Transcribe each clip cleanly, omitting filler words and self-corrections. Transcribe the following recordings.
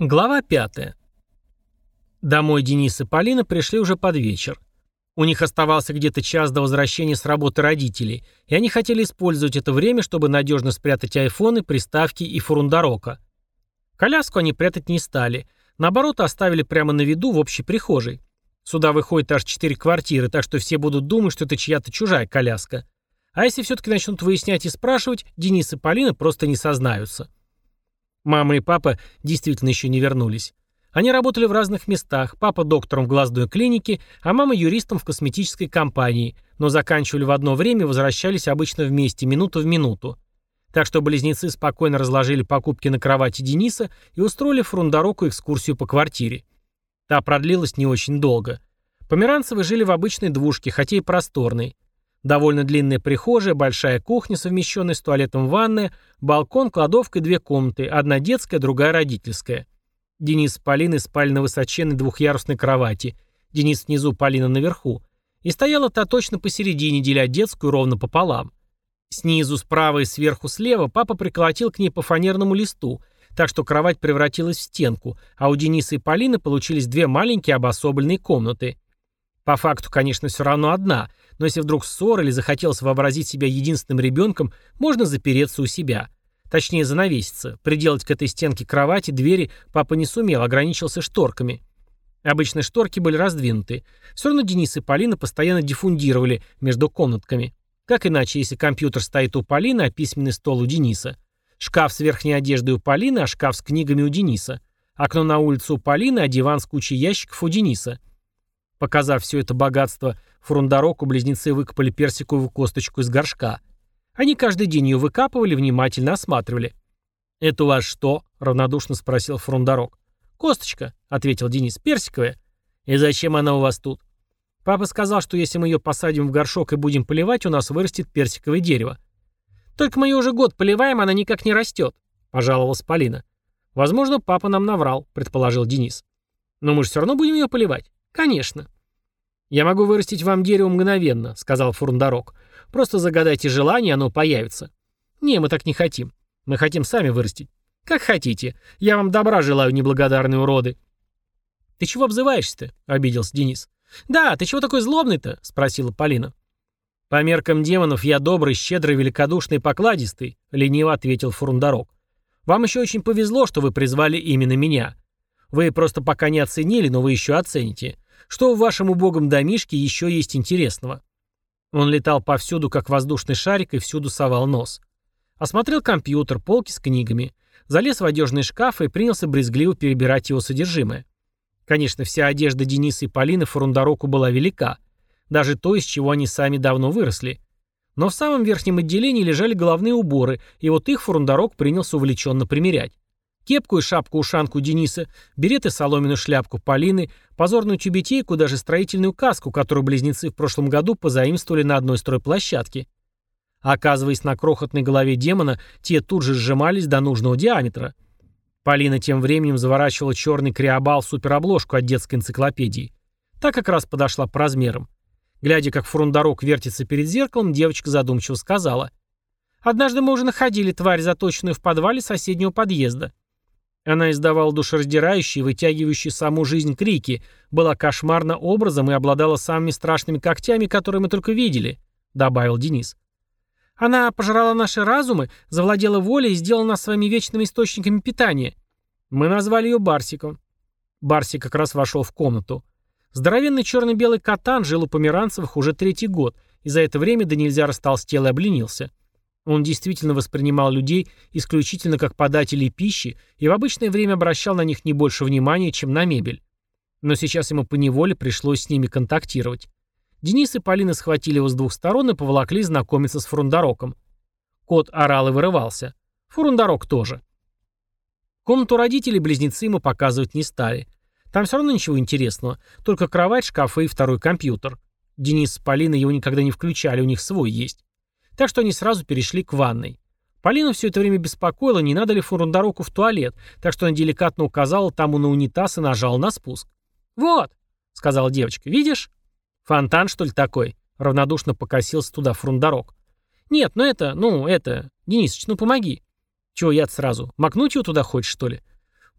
Глава 5. Домой Денис и Полина пришли уже под вечер. У них оставался где-то час до возвращения с работы родителей, и они хотели использовать это время, чтобы надежно спрятать айфоны, приставки и фурундарока. Коляску они прятать не стали. Наоборот, оставили прямо на виду в общей прихожей. Сюда выходит аж 4 квартиры, так что все будут думать, что это чья-то чужая коляска. А если все-таки начнут выяснять и спрашивать, Денис и Полина просто не сознаются. Мама и папа действительно еще не вернулись. Они работали в разных местах, папа доктором в глазной клинике, а мама юристом в косметической компании, но заканчивали в одно время и возвращались обычно вместе, минута в минуту. Так что близнецы спокойно разложили покупки на кровати Дениса и устроили фрундароку экскурсию по квартире. Та продлилась не очень долго. Померанцевы жили в обычной двушке, хотя и просторной. Довольно длинная прихожая, большая кухня, совмещенная с туалетом ванная, балкон, кладовка и 2 комнаты, одна детская, другая родительская. Денис с Полиной спали на высоченной двухъярусной кровати. Денис внизу, Полина наверху. И стояла та точно посередине, деля детскую ровно пополам. Снизу, справа и сверху слева папа приколотил к ней по фанерному листу, так что кровать превратилась в стенку, а у Дениса и Полины получились 2 маленькие обособленные комнаты. По факту, конечно, все равно одна, но если вдруг ссора или захотелось вообразить себя единственным ребенком, можно запереться у себя. Точнее, занавеситься. Приделать к этой стенке кровати двери папа не сумел, ограничился шторками. Обычно шторки были раздвинуты. Все равно Денис и Полина постоянно диффундировали между комнатками. Как иначе, если компьютер стоит у Полины, а письменный стол у Дениса? Шкаф с верхней одеждой у Полины, а шкаф с книгами у Дениса. Окно на улицу у Полины, а диван с кучей ящиков у Дениса. Показав все это богатство фрундароку, близнецы выкопали персиковую косточку из горшка. Они каждый день ее выкапывали и внимательно осматривали. «Это у вас что?» — равнодушно спросил фрундарок. «Косточка», — ответил Денис, — «персиковая». «И зачем она у вас тут?» «Папа сказал, что если мы ее посадим в горшок и будем поливать, у нас вырастет персиковое дерево». «Только мы ее уже год поливаем, она никак не растет», — пожаловалась Полина. «Возможно, папа нам наврал», — предположил Денис. «Но мы же все равно будем ее поливать». «Конечно». «Я могу вырастить вам дерево мгновенно», — сказал фурундарок. «Просто загадайте желание, оно появится». «Не, мы так не хотим. Мы хотим сами вырастить». «Как хотите. Я вам добра желаю, неблагодарные уроды». «Ты чего обзываешься-то?» — обиделся Денис. «Да, ты чего такой злобный-то?» — спросила Полина. «По меркам демонов я добрый, щедрый, великодушный и покладистый», — лениво ответил фурундарок. «Вам еще очень повезло, что вы призвали именно меня. Вы просто пока не оценили, но вы еще оцените. Что в вашем убогом домишке еще есть интересного?» Он летал повсюду, как воздушный шарик, и всюду совал нос. Осмотрел компьютер, полки с книгами, залез в одежный шкаф и принялся брезгливо перебирать его содержимое. Конечно, вся одежда Дениса и Полины фурундароку была велика, даже то, из чего они сами давно выросли. Но в самом верхнем отделении лежали головные уборы, и вот их фурундарок принялся увлеченно примерять. Кепку и шапку-ушанку Дениса, берет и соломенную шляпку Полины, позорную тюбетейку, даже строительную каску, которую близнецы в прошлом году позаимствовали на одной стройплощадке. А оказываясь на крохотной голове демона, те тут же сжимались до нужного диаметра. Полина тем временем заворачивала черный криобал суперобложку от детской энциклопедии. Та как раз подошла по размерам. Глядя, как фурундарок вертится перед зеркалом, девочка задумчиво сказала: «Однажды мы уже находили тварь, заточенную в подвале соседнего подъезда. Она издавала душераздирающие, вытягивающие саму жизнь крики, была кошмарна образом и обладала самыми страшными когтями, которые мы только видели», — добавил Денис. «Она пожрала наши разумы, завладела волей и сделала нас своими вечными источниками питания. Мы назвали ее Барсиком». Барсик как раз вошел в комнату. Здоровенный черно-белый катан жил у Померанцевых уже 3-й год, и за это время да нельзя растолстел и обленился. Он действительно воспринимал людей исключительно как подателей пищи и в обычное время обращал на них не больше внимания, чем на мебель. Но сейчас ему поневоле пришлось с ними контактировать. Денис и Полина схватили его с 2 сторон и поволокли знакомиться с фурундароком. Кот орал и вырывался. Фурундарок тоже. Комнату родителей близнецы ему показывать не стали. Там все равно ничего интересного, только кровать, шкафы и 2-й компьютер. Денис с Полиной его никогда не включали, у них свой есть. Так что они сразу перешли к ванной. Полину все это время беспокоило, не надо ли фурундароку в туалет, так что она деликатно указала тому на унитаз и нажала на спуск. «Вот», — сказала девочка, — «видишь?» «Фонтан, что ли, такой?» — равнодушно покосился туда фурундарок. «Нет, Денисыч, ну помоги». «Чего я сразу? Макнуть его туда хочешь, что ли?»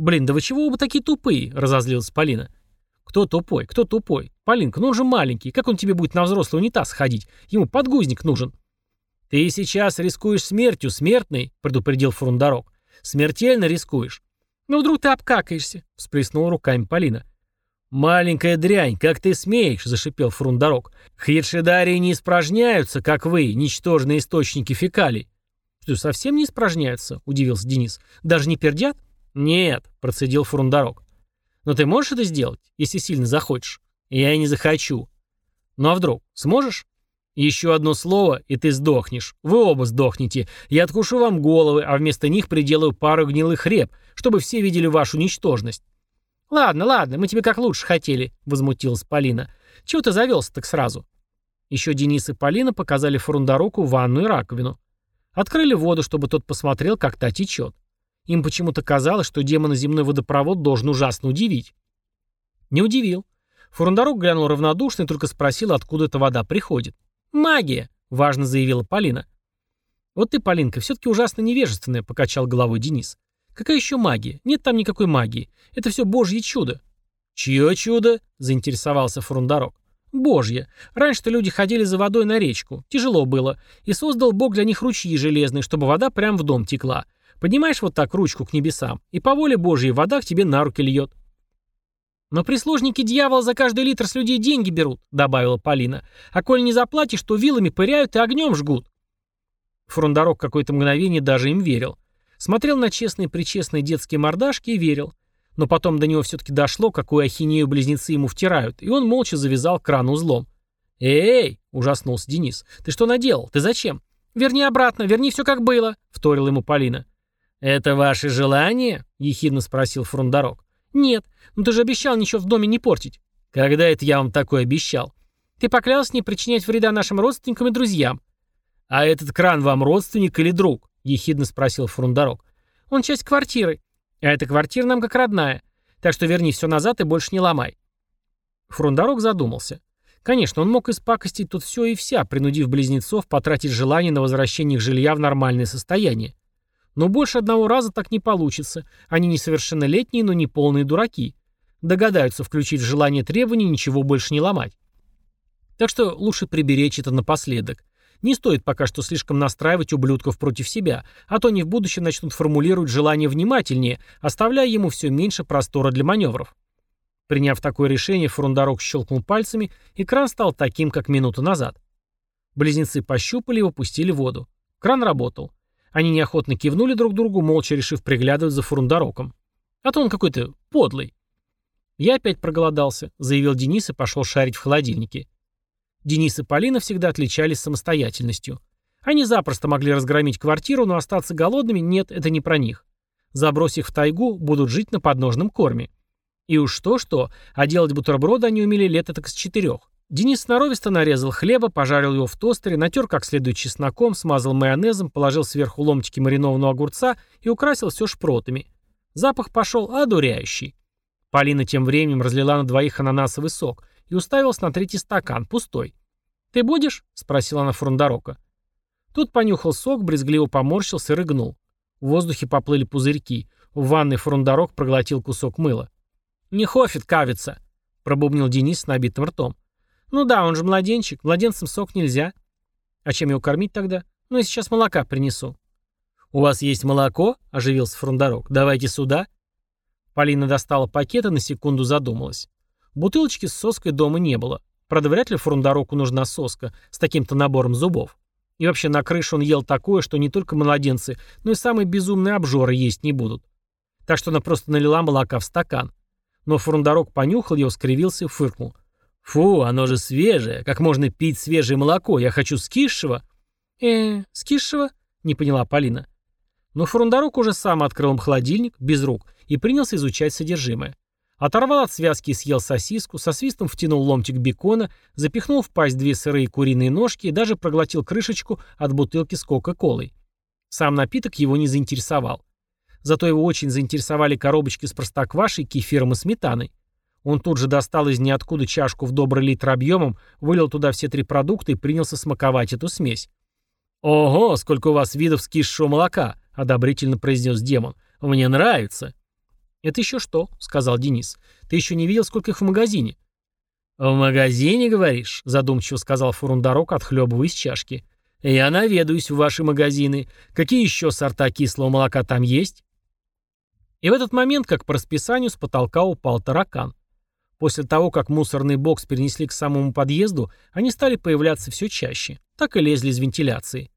«Блин, да вы чего оба такие тупые?» — разозлилась Полина. «Кто тупой? Кто тупой? Полинка, ну он же маленький. Как он тебе будет на взрослый унитаз ходить? Ему подгузник нужен». «Ты сейчас рискуешь смертью, смертный», — предупредил Фрундарок. «Смертельно рискуешь». «Ну вдруг ты обкакаешься?» — всплеснула руками Полина. «Маленькая дрянь, как ты смеешь?» — зашипел Фрундарок. «Хьедшидарии не испражняются, как вы, ничтожные источники фекалий». «Что, совсем не испражняются?» — удивился Денис. «Даже не пердят?» «Нет», — процедил Фрундарок. «Но ты можешь это сделать, если сильно захочешь?» «Я и не захочу». «Ну а вдруг? Сможешь?» «Еще одно слово, и ты сдохнешь. Вы оба сдохнете. Я откушу вам головы, а вместо них приделаю пару гнилых реп, чтобы все видели вашу ничтожность». «Ладно, ладно, мы тебе как лучше хотели», — возмутилась Полина. «Чего ты завелся так сразу?» Еще Денис и Полина показали Фрундароку ванную и раковину. Открыли воду, чтобы тот посмотрел, как та течет. Им почему-то казалось, что демоноземной водопровод должен ужасно удивить. Не удивил. Фрундарок глянул равнодушно и только спросил, откуда эта вода приходит. «Магия!» — важно заявила Полина. «Вот ты, Полинка, все-таки ужасно невежественная», — покачал головой Денис. «Какая еще магия? Нет там никакой магии. Это все божье чудо». «Чье чудо?» — заинтересовался Фрундарок. «Божье. Раньше-то люди ходили за водой на речку. Тяжело было. И создал Бог для них ручьи железные, чтобы вода прямо в дом текла. Поднимаешь вот так ручку к небесам, и по воле Божьей вода к тебе на руки льет». «Но прислужники дьявола за каждый литр с людей деньги берут», — добавила Полина. «А коль не заплатишь, то вилами пыряют и огнем жгут». Фрундарок какое-то мгновение даже им верил. Смотрел на честные-пречестные детские мордашки и верил. Но потом до него все-таки дошло, какую ахинею близнецы ему втирают, и он молча завязал кран узлом. «Эй!» — ужаснулся Денис. «Ты что наделал? Ты зачем?» «Верни обратно, верни все как было», — вторила ему Полина. «Это ваше желание?» — ехидно спросил Фрундарок. «Нет, но ты же обещал ничего в доме не портить». «Когда это я вам такое обещал?» «Ты поклялся не причинять вреда нашим родственникам и друзьям». «А этот кран вам родственник или друг?» — ехидно спросил Фрундарок. «Он часть квартиры. А эта квартира нам как родная. Так что верни все назад и больше не ломай». Фрундарок задумался. Конечно, он мог испакостить тут все и вся, принудив близнецов потратить желание на возвращение их жилья в нормальное состояние. Но больше одного раза так не получится. Они несовершеннолетние, но не полные дураки. Догадаются включить в желание требований ничего больше не ломать. Так что лучше приберечь это напоследок. Не стоит пока что слишком настраивать ублюдков против себя, а то они в будущем начнут формулировать желание внимательнее, оставляя ему все меньше простора для маневров. Приняв такое решение, Фрундарок щелкнул пальцами, и кран стал таким, как минуту назад. Близнецы пощупали и выпустили воду. Кран работал. Они неохотно кивнули друг другу, молча решив приглядывать за Фрундароком. А то он какой-то подлый. «Я опять проголодался», — заявил Денис и пошел шарить в холодильнике. Денис и Полина всегда отличались самостоятельностью. Они запросто могли разгромить квартиру, но остаться голодными — нет, это не про них. Забрось их в тайгу, будут жить на подножном корме. И уж что-что, а делать бутерброды они умели лет этак с 4. Денис сноровисто нарезал хлеба, пожарил его в тостере, натер как следует чесноком, смазал майонезом, положил сверху ломтики маринованного огурца и украсил все шпротами. Запах пошел одуряющий. Полина тем временем разлила на двоих ананасовый сок и уставилась на третий стакан, пустой. «Ты будешь?» — спросила она Фрундарока. Тот понюхал сок, брезгливо поморщился и рыгнул. В воздухе поплыли пузырьки. В ванной Фрундарок проглотил кусок мыла. «Не хофит, кавица», — пробубнил Денис с набитым ртом. «Ну да, он же младенчик, младенцам сок нельзя». «А чем его кормить тогда? Ну, я сейчас молока принесу». «У вас есть молоко?» — оживился Фрундарок. «Давайте сюда». Полина достала пакет и на секунду задумалась. Бутылочки с соской дома не было. Правда, вряд ли Фрундароку нужна соска с таким-то набором зубов. И вообще на крыше он ел такое, что не только младенцы, но и самые безумные обжоры есть не будут. Так что она просто налила молока в стакан. Но Фрундарок понюхал его, скривился и фыркнул. «Фу, оно же свежее. Как можно пить свежее молоко? Я хочу скисшего». Скисшего?» — не поняла Полина. Но Фрундарок уже сам открыл им холодильник, без рук, и принялся изучать содержимое. Оторвал от связки и съел сосиску, со свистом втянул ломтик бекона, запихнул в пасть 2 сырые куриные ножки и даже проглотил крышечку от бутылки с кока-колой. Сам напиток его не заинтересовал. Зато его очень заинтересовали коробочки с простоквашей, кефиром и сметаной. Он тут же достал из ниоткуда чашку в добрый литр объемом, вылил туда все 3 продукта и принялся смаковать эту смесь. «Ого, сколько у вас видов скисшего молока!» — одобрительно произнес демон. «Мне нравится». «Это еще что?» — сказал Денис. «Ты еще не видел, сколько их в магазине?» «В магазине, говоришь?» — задумчиво сказал Фурундарок, отхлебывая из чашки. «Я наведаюсь в ваши магазины. Какие еще сорта кислого молока там есть?» И в этот момент, как по расписанию, с потолка упал таракан. После того, как мусорный бокс перенесли к самому подъезду, они стали появляться все чаще. Так и лезли из вентиляции.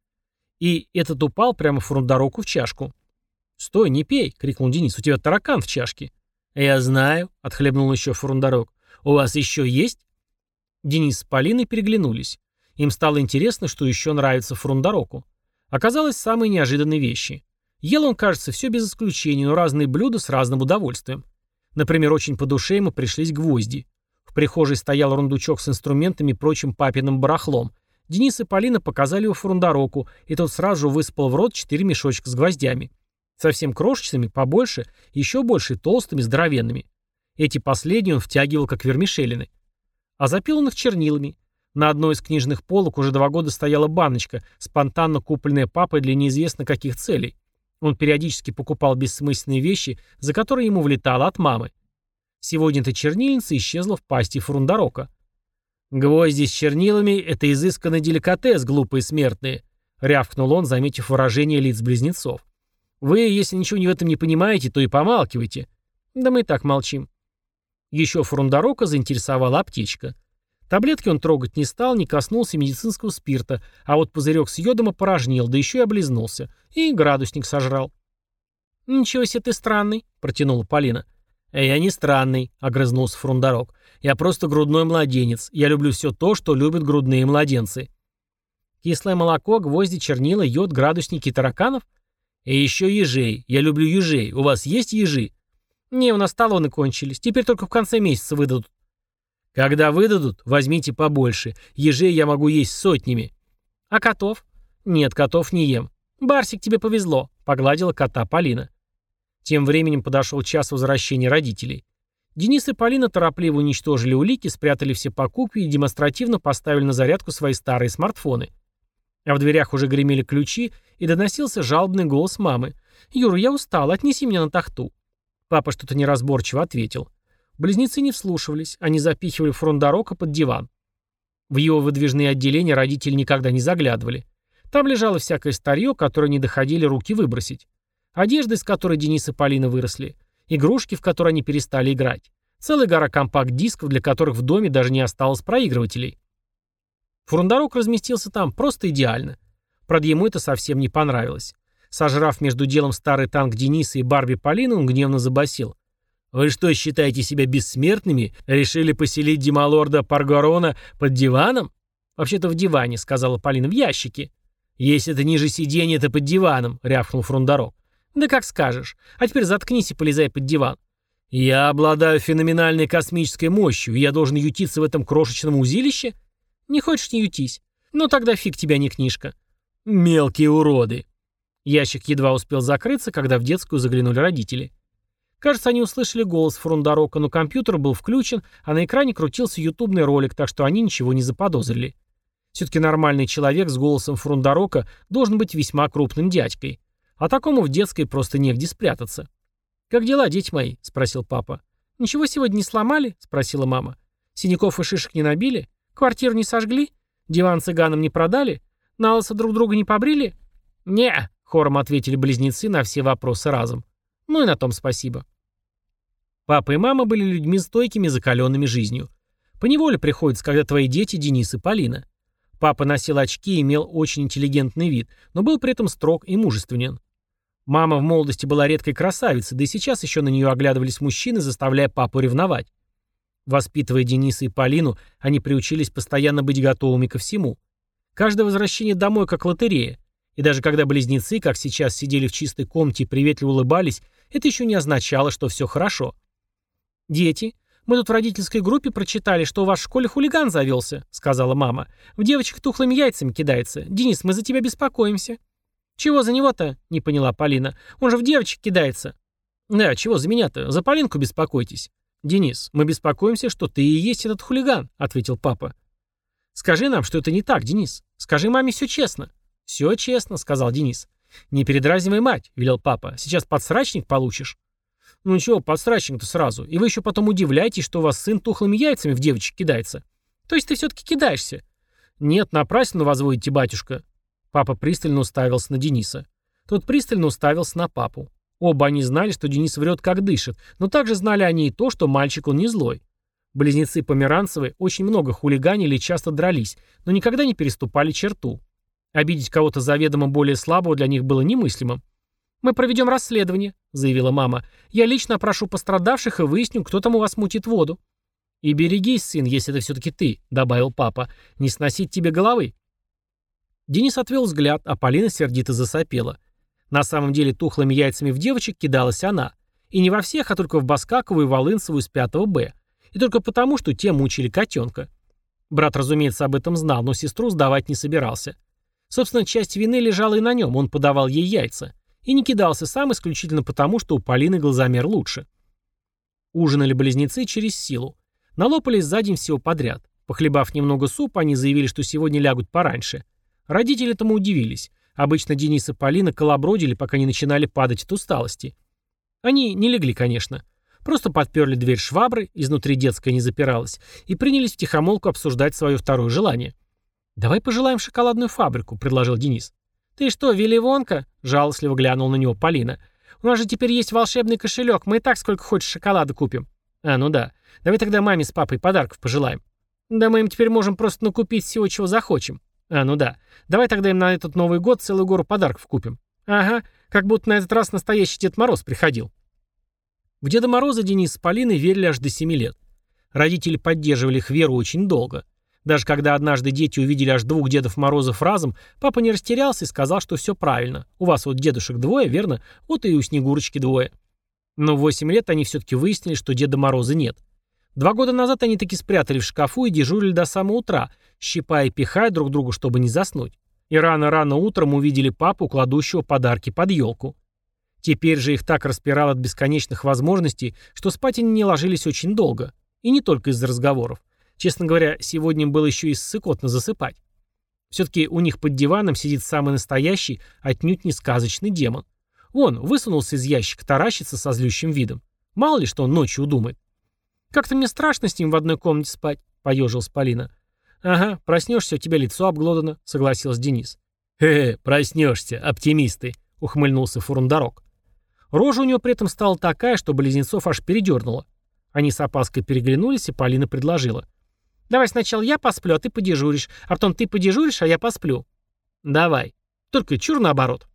И этот упал прямо Фурундароку в чашку. «Стой, не пей!» — крикнул Денис. «У тебя таракан в чашке!» «Я знаю», — отхлебнул еще Фурундарок. «У вас еще есть?» Денис с Полиной переглянулись. Им стало интересно, что еще нравится Фурундароку. Оказалось, самые неожиданные вещи. Ел он, кажется, все без исключения, но разные блюда с разным удовольствием. Например, очень по душе ему пришлись гвозди. В прихожей стоял рундучок с инструментами и прочим папиным барахлом. Денис и Полина показали его Фурундароку, и тот сразу же высыпал в рот 4 мешочка с гвоздями. Совсем крошечными, побольше, еще больше толстыми, здоровенными. Эти последние он втягивал, как вермишелины. А запил он их чернилами. На одной из книжных полок уже 2 года стояла баночка, спонтанно купленная папой для неизвестно каких целей. Он периодически покупал бессмысленные вещи, за которые ему влетало от мамы. Сегодня эта чернильница исчезла в пасти Фурундарока. «Гвозди с чернилами — это изысканный деликатес, глупые смертные», — рявкнул он, заметив выражение лиц близнецов. «Вы, если ничего в этом не понимаете, то и помалкивайте». «Да мы и так молчим». Еще Фурундарока заинтересовала аптечка. Таблетки он трогать не стал, не коснулся медицинского спирта, а вот пузырек с йодом опорожнил, да еще и облизнулся. И градусник сожрал. «Ничего себе ты странный», — протянула Полина. «Я не странный», — огрызнулся Фурундарок. «Я просто грудной младенец. Я люблю все то, что любят грудные младенцы». «Кислое молоко, гвозди, чернила, йод, градусники и тараканов?» «И еще ежей. Я люблю ежей. У вас есть ежи?» «Не, у нас талоны кончились. Теперь только в конце месяца выдадут». «Когда выдадут, возьмите побольше. Ежей я могу есть сотнями». «А котов?» «Нет, котов не ем». «Барсик, тебе повезло», — погладила кота Полина. Тем временем подошел час возвращения родителей. Денис и Полина торопливо уничтожили улики, спрятали все покупки и демонстративно поставили на зарядку свои старые смартфоны. А в дверях уже гремели ключи, и доносился жалобный голос мамы. «Юра, я устал, отнеси меня на тахту». Папа что-то неразборчиво ответил. Близнецы не вслушивались, они запихивали Фурундарока под диван. В его выдвижные отделения родители никогда не заглядывали. Там лежало всякое старье, которое не доходили руки выбросить. Одежда, из которой Денис и Полина выросли. Игрушки, в которые они перестали играть. Целая гора компакт-дисков, для которых в доме даже не осталось проигрывателей. Фурундарок разместился там просто идеально. Правда, ему это совсем не понравилось. Сожрав между делом старый танк Дениса и Барби Полины, он гневно забасил. «Вы что, считаете себя бессмертными? Решили поселить Демалорда Паргарона под диваном?» «Вообще-то в диване», — сказала Полина, — «в ящике». «Если это ниже сиденья, это под диваном», — рявкнул Фурундарок. «Да как скажешь. А теперь заткнись и полезай под диван». «Я обладаю феноменальной космической мощью, и я должен ютиться в этом крошечном узилище?» «Не хочешь — не ютись. Ну тогда фиг тебя, не книжка». «Мелкие уроды». Ящик едва успел закрыться, когда в детскую заглянули родители. Кажется, они услышали голос Фурундарока, но компьютер был включен, а на экране крутился ютубный ролик, так что они ничего не заподозрили. Все-таки нормальный человек с голосом Фурундарока должен быть весьма крупным дядькой. А такому в детской просто негде спрятаться. «Как дела, дети мои?» — спросил папа. «Ничего сегодня не сломали?» — спросила мама. «Синяков и шишек не набили? Квартиру не сожгли? Диван цыганам не продали? На лысо друг друга не побрили?» «Не», — хором ответили близнецы на все вопросы разом. Ну и на том спасибо. Папа и мама были людьми стойкими, закаленными жизнью. Поневоле приходится, когда твои дети Денис и Полина. Папа носил очки и имел очень интеллигентный вид, но был при этом строг и мужественен. Мама в молодости была редкой красавицей, да и сейчас еще на нее оглядывались мужчины, заставляя папу ревновать. Воспитывая Дениса и Полину, они приучились постоянно быть готовыми ко всему. Каждое возвращение домой как лотерея. И даже когда близнецы, как сейчас, сидели в чистой комнате и приветливо улыбались, это еще не означало, что все хорошо. «Дети, мы тут в родительской группе прочитали, что у вас в школе хулиган завелся», — сказала мама. «В девочек тухлыми яйцами кидается. Денис, мы за тебя беспокоимся». «Чего за него-то?» — не поняла Полина. «Он же в девочек кидается». «Да, чего за меня-то? За Полинку беспокойтесь». «Денис, мы беспокоимся, что ты и есть этот хулиган», — ответил папа. «Скажи нам, что это не так, Денис. Скажи маме все честно». «Все честно», — сказал Денис. «Не передразнивай мать», — велел папа. «Сейчас подсрачник получишь». Ну чего, подсрачник-то сразу. И вы еще потом удивляетесь, что у вас сын тухлыми яйцами в девочек кидается. То есть ты все-таки кидаешься? Нет, напрасно возводите, батюшка. Папа пристально уставился на Дениса. Тот пристально уставился на папу. Оба они знали, что Денис врет, как дышит, но также знали они и то, что мальчик он не злой. Близнецы Померанцевы очень много хулиганили и часто дрались, но никогда не переступали черту. Обидеть кого-то заведомо более слабого для них было немыслимым. «Мы проведем расследование», — заявила мама. «Я лично опрошу пострадавших и выясню, кто там у вас мутит воду». «И берегись, сын, если это все-таки ты», — добавил папа. «Не сносить тебе головы». Денис отвел взгляд, а Полина сердито засопела. На самом деле тухлыми яйцами в девочек кидалась она. И не во всех, а только в Баскакову и Волынцеву из 5 Б. И только потому, что те мучили котенка. Брат, разумеется, об этом знал, но сестру сдавать не собирался. Собственно, часть вины лежала и на нем, он подавал ей яйца. И не кидался сам исключительно потому, что у Полины глазомер лучше. Ужинали близнецы через силу. Налопались за день всего подряд. Похлебав немного супа, они заявили, что сегодня лягут пораньше. Родители этому удивились. Обычно Денис и Полина колобродили, пока не начинали падать от усталости. Они не легли, конечно. Просто подперли дверь швабры, изнутри детская не запиралась, и принялись втихомолку обсуждать свое второе желание. «Давай пожелаем шоколадную фабрику», — предложил Денис. «Ты что, Вилли Вонка?» — жалостливо глянула на него Полина. «У нас же теперь есть волшебный кошелек, мы и так сколько хочешь шоколада купим». «А, ну да. Давай тогда маме с папой подарков пожелаем». «Да мы им теперь можем просто накупить всего, чего захочем». «А, ну да. Давай тогда им на этот Новый год целую гору подарков купим». «Ага, как будто на этот раз настоящий Дед Мороз приходил». В Деда Мороза Денис с Полиной верили аж до 7 лет. Родители поддерживали их веру очень долго. Даже когда однажды дети увидели аж 2 Дедов Морозов разом, папа не растерялся и сказал, что все правильно. У вас вот дедушек 2, верно? Вот и у Снегурочки 2. Но в 8 лет они все-таки выяснили, что Деда Мороза нет. 2 года назад они таки спрятали в шкафу и дежурили до самого утра, щипая и пихая друг друга, чтобы не заснуть. И рано-рано утром увидели папу, кладущего подарки под елку. Теперь же их так распирало от бесконечных возможностей, что спать они не ложились очень долго. И не только из-за разговоров. Честно говоря, сегодня им было еще и ссыкотно засыпать. Все-таки у них под диваном сидит самый настоящий, отнюдь не сказочный демон. Вон, высунулся из ящика, таращится со злющим видом. Мало ли, что он ночью удумает. «Как-то мне страшно с ним в одной комнате спать», — поежилась Полина. «Ага, проснешься, у тебя лицо обглодано», — согласился Денис. Проснешься, оптимисты», — ухмыльнулся Фурундарок. Рожа у него при этом стала такая, что близнецов аж передернуло. Они с опаской переглянулись, и Полина предложила. «Давай сначала я посплю, а ты подежуришь, а потом ты подежуришь, а я посплю». «Давай. Только чур наоборот».